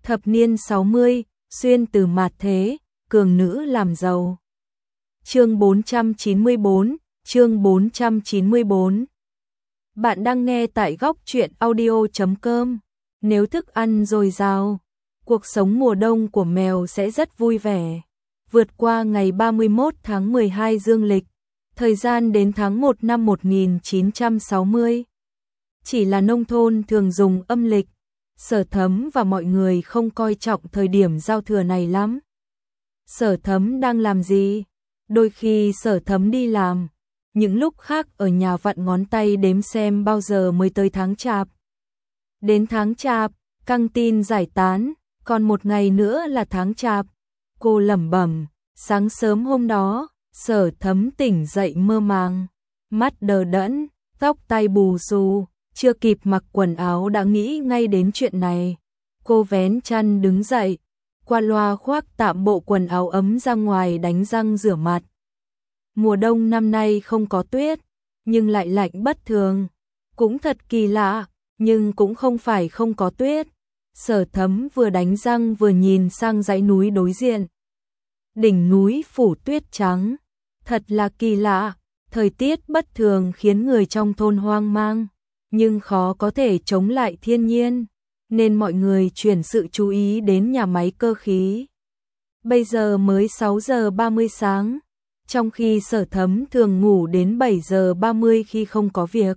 Thập niên 60, xuyên từ mạt thế, cường nữ làm giàu. Chương 494, chương 494. Bạn đang nghe tại góc truyện audio.com. Nếu thức ăn dồi dào, cuộc sống mùa đông của mèo sẽ rất vui vẻ. Vượt qua ngày 31 tháng 12 dương lịch, thời gian đến tháng 1 năm 1960. Chỉ là nông thôn thường dùng âm lịch, Sở Thấm và mọi người không coi trọng thời điểm giao thừa này lắm. Sở Thấm đang làm gì? Đôi khi Sở Thấm đi làm, những lúc khác ở nhà vặn ngón tay đếm xem bao giờ mới tới tháng Chạp. Đến tháng Chạp, căng tin giải tán, còn một ngày nữa là tháng Chạp. Cô lẩm bẩm, sáng sớm hôm đó, Sở Thấm tỉnh dậy mơ màng, mắt đờ đẫn, tóc tai bù xù, chưa kịp mặc quần áo đã nghĩ ngay đến chuyện này. Cô vén chăn đứng dậy, qua loa khoác tạm bộ quần áo ấm ra ngoài đánh răng rửa mặt. Mùa đông năm nay không có tuyết, nhưng lại lạnh bất thường. Cũng thật kỳ lạ, nhưng cũng không phải không có tuyết. Sở Thấm vừa đánh răng vừa nhìn sang dãy núi đối diện. Đỉnh núi phủ tuyết trắng, thật là kỳ lạ, thời tiết bất thường khiến người trong thôn hoang mang, nhưng khó có thể chống lại thiên nhiên, nên mọi người chuyển sự chú ý đến nhà máy cơ khí. Bây giờ mới 6 giờ 30 sáng, trong khi Sở Thấm thường ngủ đến 7 giờ 30 khi không có việc.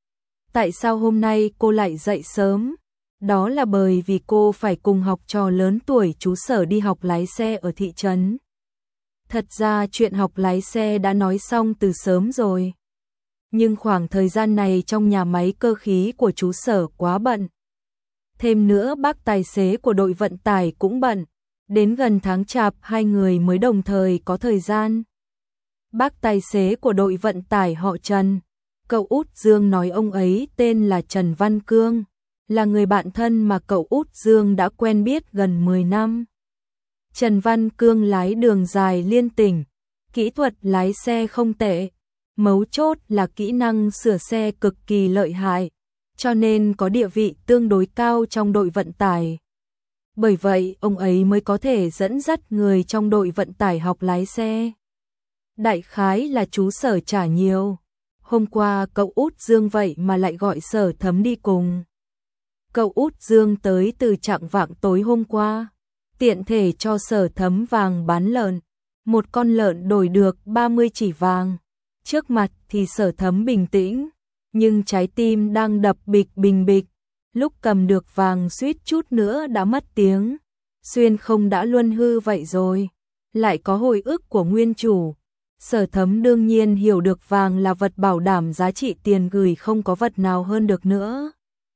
Tại sao hôm nay cô lại dậy sớm? Đó là bởi vì cô phải cùng học trò lớn tuổi chú Sở đi học lái xe ở thị trấn. Thật ra chuyện học lái xe đã nói xong từ sớm rồi. Nhưng khoảng thời gian này trong nhà máy cơ khí của chú Sở quá bận. Thêm nữa bác tài xế của đội vận tải cũng bận. Đến gần tháng Chạp hai người mới đồng thời có thời gian. Bác tài xế của đội vận tải họ Trần. Cậu út Dương nói ông ấy tên là Trần Văn Cương. Là người bạn thân mà cậu út Dương đã quen biết gần 10 năm. Trần Văn Cương lái đường dài liên tỉnh. Kỹ thuật lái xe không tệ. Mấu chốt là kỹ năng sửa xe cực kỳ lợi hại, cho nên có địa vị tương đối cao trong đội vận tải. Bởi vậy, ông ấy mới có thể dẫn dắt người trong đội vận tải học lái xe. Đại khái là chú Sở trả nhiều. Hôm qua cậu út Dương vậy mà lại gọi Sở Thấm đi cùng. Cậu út Dương tới từ chạng vạng tối hôm qua, tiện thể cho Sở Thấm vàng bán lợn. Một con lợn đổi được 30 chỉ vàng. Trước mặt thì Sở Thấm bình tĩnh, nhưng trái tim đang đập bịch bình bịch. Lúc cầm được vàng suýt chút nữa đã mất tiếng. Xuyên không đã luân hư vậy rồi. Lại có hồi ức của nguyên chủ. Sở Thấm đương nhiên hiểu được vàng là vật bảo đảm giá trị tiền gửi, không có vật nào hơn được nữa.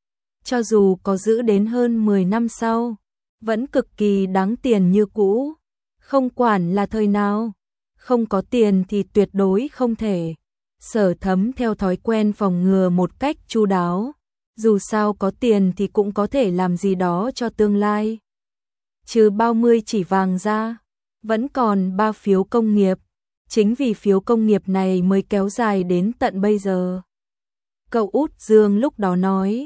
Cho dù có giữ đến hơn 10 năm sau, vẫn cực kỳ đáng tiền như cũ. Không quản là thời nào. Không có tiền thì tuyệt đối không thể. Sở Thấm theo thói quen phòng ngừa một cách chu đáo. Dù sao có tiền thì cũng có thể làm gì đó cho tương lai. Trừ 30 chỉ vàng ra, vẫn còn 3 phiếu công nghiệp. Chính vì phiếu công nghiệp này mới kéo dài đến tận bây giờ. Cậu út Dương lúc đó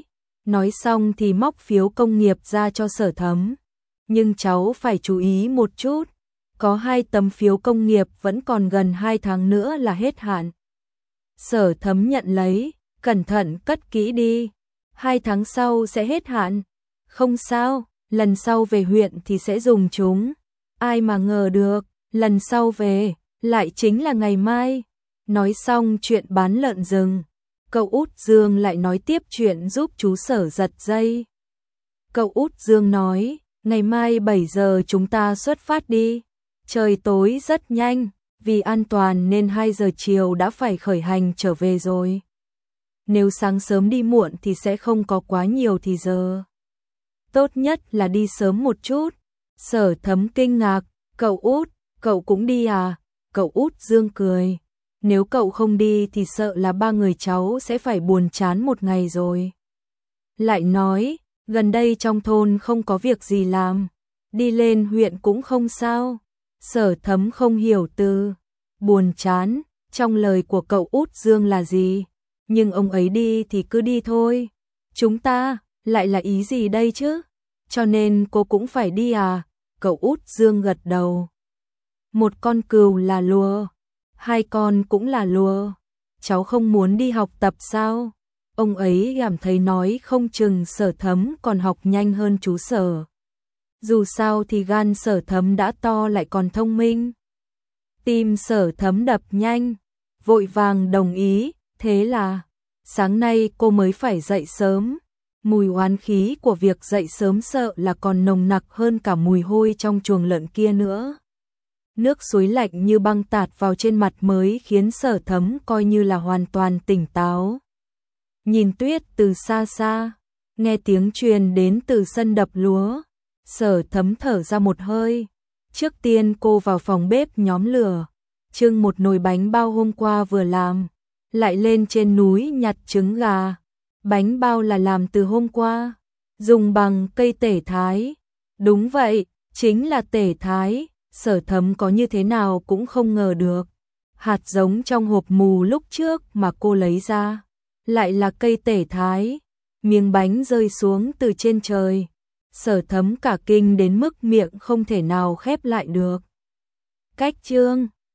nói xong thì móc phiếu công nghiệp ra cho Sở Thấm. Nhưng cháu phải chú ý một chút. Có 2 tấm phiếu công nghiệp vẫn còn gần 2 tháng nữa là hết hạn. Sở Thấm nhận lấy, cẩn thận cất kỹ đi. 2 tháng sau sẽ hết hạn. Không sao, lần sau về huyện thì sẽ dùng chúng. Ai mà ngờ được, lần sau về, lại chính là ngày mai. Nói xong chuyện bán lợn rừng, cậu út Dương lại nói tiếp chuyện giúp chú Sở giật dây. Cậu út Dương nói, ngày mai 7 giờ chúng ta xuất phát đi. Trời tối rất nhanh, vì an toàn nên 2 giờ chiều đã phải khởi hành trở về rồi. Nếu sáng sớm đi muộn thì sẽ không có quá nhiều thì giờ. Tốt nhất là đi sớm một chút. Sở Thấm kinh ngạc, cậu cũng đi à? Cậu út Dương cười. Nếu cậu không đi thì sợ là 3 người cháu sẽ phải buồn chán một ngày rồi. Lại nói, gần đây trong thôn không có việc gì làm. Đi lên huyện cũng không sao. Sở Thấm không hiểu từ buồn chán trong lời của cậu út Dương là gì, nhưng ông ấy đi thì cứ đi thôi. Chúng ta lại là ý gì đây chứ? cho nên cô cũng phải đi à? Cậu út Dương gật đầu. Một con cừu là lùa, hai con cũng là lùa. Cháu không muốn đi học tập sao? Ông ấy cảm thấy nói không chừng Sở Thấm còn học nhanh hơn chú Sở. Dù sao thì gan Sở Thấm đã to lại còn thông minh. Tim Sở Thấm đập nhanh, vội vàng đồng ý, thế là sáng nay cô mới phải dậy sớm. Mùi oán khí của việc dậy sớm sợ là còn nồng nặc hơn cả mùi hôi trong chuồng lợn kia nữa. Nước suối lạnh như băng tạt vào trên mặt mới khiến Sở Thấm coi như là hoàn toàn tỉnh táo. Nhìn tuyết từ xa xa, nghe tiếng truyền đến từ sân đập lúa, Sở Thấm thở ra một hơi. Trước tiên cô vào phòng bếp nhóm lửa, trưng một nồi bánh bao hôm qua vừa làm, lại lên trên núi nhặt trứng gà. Bánh bao là làm từ hôm qua, dùng bằng cây tể thái. Đúng vậy, chính là tể thái. Sở Thấm có như thế nào cũng không ngờ được. Hạt giống trong hộp mù lúc trước mà cô lấy ra, lại là cây tể thái. Miếng bánh rơi xuống từ trên trời. Sở Thấm cả kinh đến mức miệng không thể nào khép lại được. Cách chương